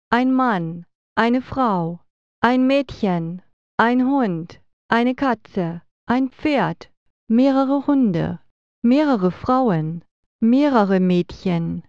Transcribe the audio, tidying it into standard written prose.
ein Mann, eine Frau, ein Mädchen, ein Hund, eine Katze, ein Pferd, mehrere Hunde, mehrere Frauen, mehrere Mädchen,